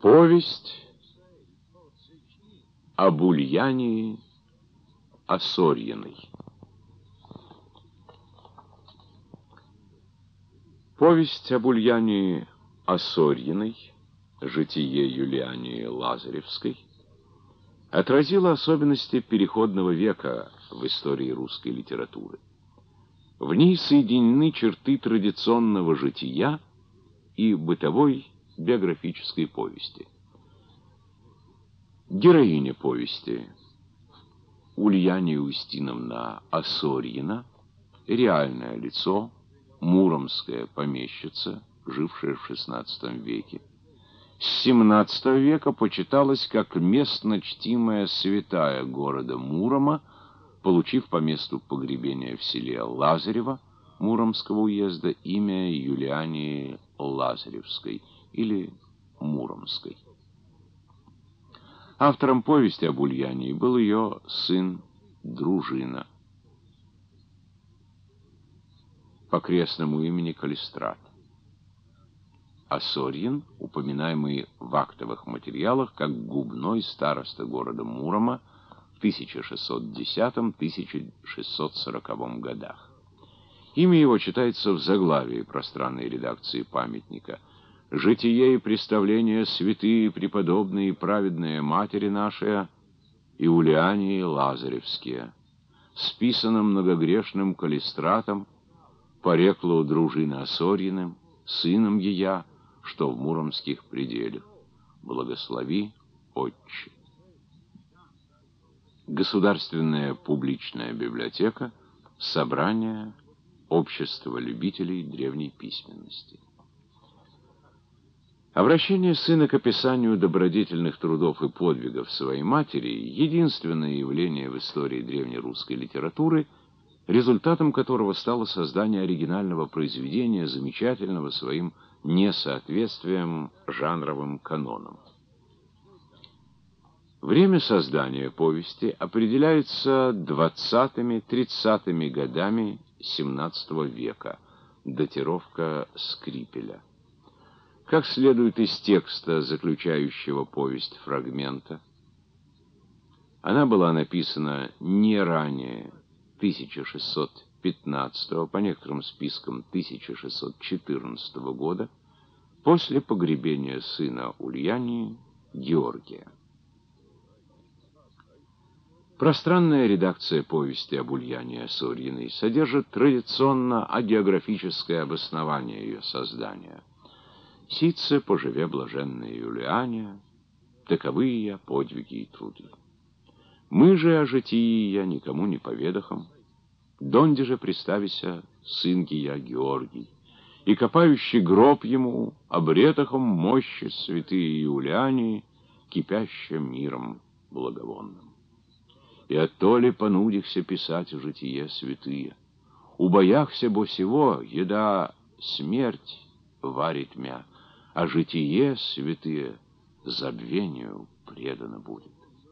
Повесть об Ульянии Осорьиной. Повесть об Ульянии Осорьиной, житие Юлиании Лазаревской, отразила особенности переходного века в истории русской литературы. В ней соединены черты традиционного жития и бытовой биографической повести. Героиня повести Ульяния Устиновна Осорьина, реальное лицо, муромская помещица, жившая в XVI веке. С XVII века почиталась как местно чтимая святая города Мурома, получив по месту погребения в селе Лазарево Муромского уезда имя Юлиании Лазаревской или Муромской. Автором повести об Ульянии был ее сын Дружина, по крестному имени Калистрат. Осорьин, упоминаемый в актовых материалах как губной староста города Мурома в 1610-1640 годах. Имя его читается в заглавии пространной редакции памятника: «Житие и представления святые, преподобные и праведные матери наши и Ульянии Лазаревские, списано многогрешным Калистратом, пореклу Дружины Осорьиным, сыном ея, что в муромских пределах. Благослови, Отче». Государственная публичная библиотека, собрание Общества любителей древней письменности. Обращение сына к описанию добродетельных трудов и подвигов своей матери — единственное явление в истории древнерусской литературы, результатом которого стало создание оригинального произведения, замечательного своим несоответствием жанровым канонам. Время создания повести определяется 20-30 годами XVII века, датировка Скрипеля. Как следует из текста, заключающего повесть фрагмента, она была написана не ранее 1615, по некоторым спискам 1614 года, после погребения сына Ульянии Георгия. Пространная редакция повести об Ульянии Осорьиной содержит традиционно агеографическое обоснование ее создания. «Сице поживе блаженная Юлиания, таковы ее подвиги и труды. Мы же о житии ее никому не поведахом, донде же представися сын ея Георгий, и копающий гроб ему обретахом мощи святые Юлиании, кипящим миром благовонным. И оттоле понудихся писать житие святые, убояхся бо сего, еда смерть варит мя, а житие святые забвению предано будет».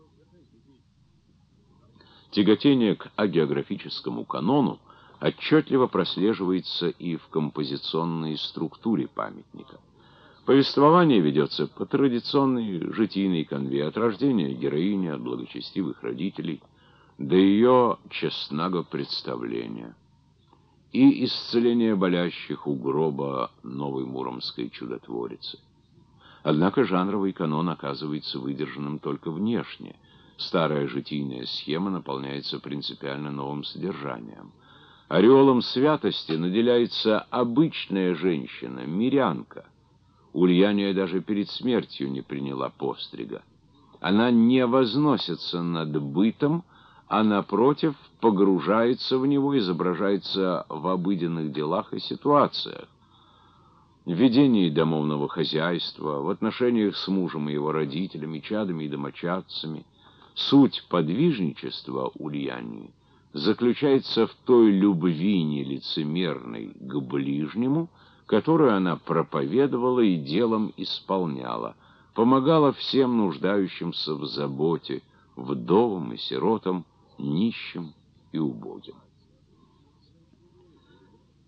Тяготение к агеографическому канону отчетливо прослеживается и в композиционной структуре памятника. Повествование ведется по традиционной житийной канве от рождения героини, от благочестивых родителей, до ее честного представления и исцеления болящих у гроба новой муромской чудотворицы. Однако жанровый канон оказывается выдержанным только внешне. Старая житийная схема наполняется принципиально новым содержанием. Ореолом святости наделяется обычная женщина, мирянка. Ульяния даже перед смертью не приняла пострига. Она не возносится над бытом, а, напротив, погружается в него, изображается в обыденных делах и ситуациях. В ведении домовного хозяйства, в отношениях с мужем и его родителями, чадами и домочадцами. Суть подвижничества Ульянии заключается в той любви нелицемерной к ближнему, которую она проповедовала и делом исполняла, помогала всем нуждающимся в заботе, вдовам и сиротам, нищим и убогим.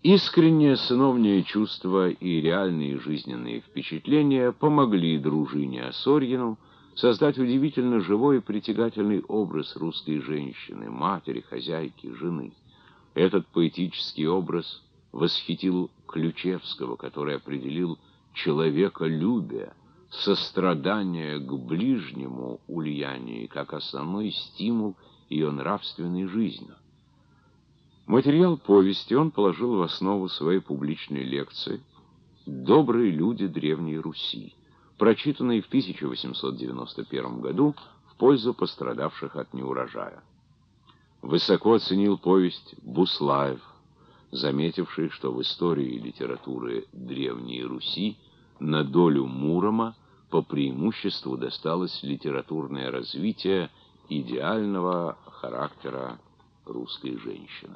Искреннее сыновнее чувство и реальные жизненные впечатления помогли дружине Осорьину создать удивительно живой и притягательный образ русской женщины, матери, хозяйки, жены. Этот поэтический образ восхитил Ключевского, который определил человеколюбие, сострадание к ближнему Ульяне как основной стимул ее нравственной жизни. Материал повести он положил в основу своей публичной лекции «Добрые люди Древней Руси», прочитанной в 1891 году в пользу пострадавших от неурожая. Высоко оценил повесть Буслаев, заметивший, что в истории литературы Древней Руси на долю Мурома по преимуществу досталось литературное развитие идеального характера русской женщины.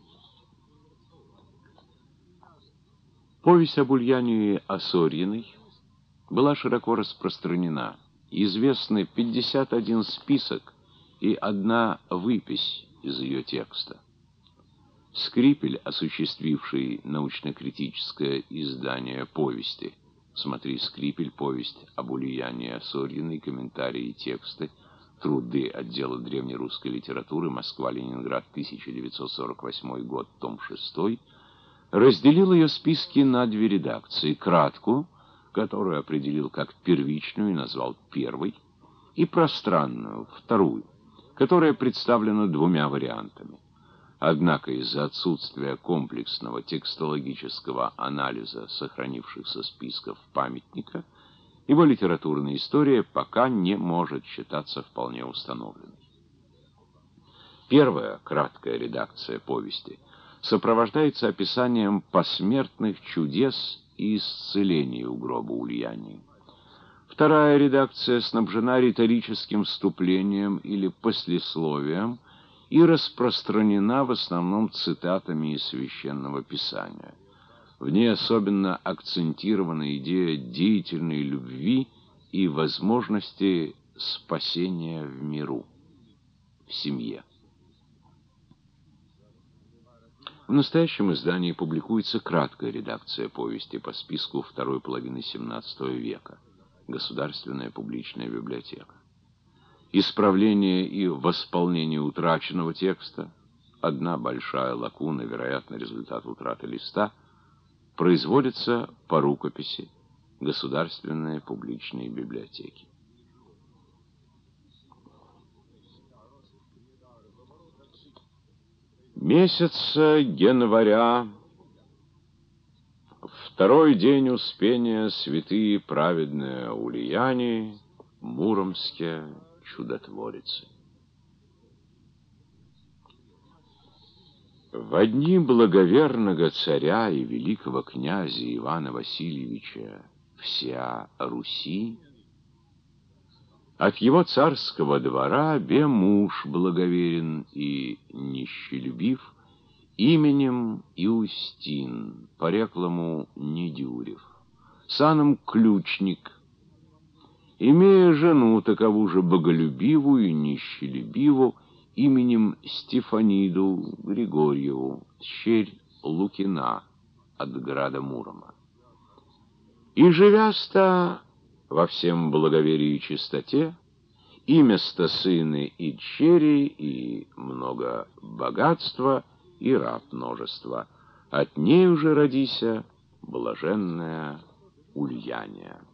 Повесть об Ульяне Осорьиной была широко распространена. Известны 51 список и одна выпись из ее текста. Скрипель, осуществивший научно-критическое издание повести, смотри «Скрипель. Повесть об Ульяне Осорьиной. Комментарии и тексты. Труды отдела древнерусской литературы. Москва-Ленинград. 1948 год. Том 6. Разделил ее списки на две редакции: краткую, которую определил как первичную и назвал первой, и пространную, вторую, которая представлена двумя вариантами. Однако из-за отсутствия комплексного текстологического анализа сохранившихся списков памятника, его литературная история пока не может считаться вполне установленной. Первая, краткая редакция повести сопровождается описанием посмертных чудес и исцелений у гроба Ульяни. Вторая редакция снабжена риторическим вступлением или послесловием и распространена в основном цитатами из Священного Писания. В ней особенно акцентирована идея деятельной любви и возможности спасения в миру, в семье. В настоящем издании публикуется краткая редакция повести по списку второй половины XVII века. Государственная публичная библиотека. Исправление и восполнение утраченного текста, одна большая лакуна, вероятно, результат утраты листа, производится по рукописи Государственной публичной библиотеки. Месяца января, второй день Успения, святые праведные Ульяне, муромские чудотворицы. Во дни благоверного царя и великого князя Ивана Васильевича вся Руси, от его царского двора бе муж благоверен и нищелюбив, именем Иустин, по-реклому Недюрев, саном ключник, имея жену такову же боголюбивую и нищелюбиву, именем Стефаниду Григорьеву, щерь Лукина от града Мурома. И живя-ста во всем благоверии и чистоте, имя-ста сыны и дщери, и много богатства, и раб множества. От ней уже родися блаженная Ульяния.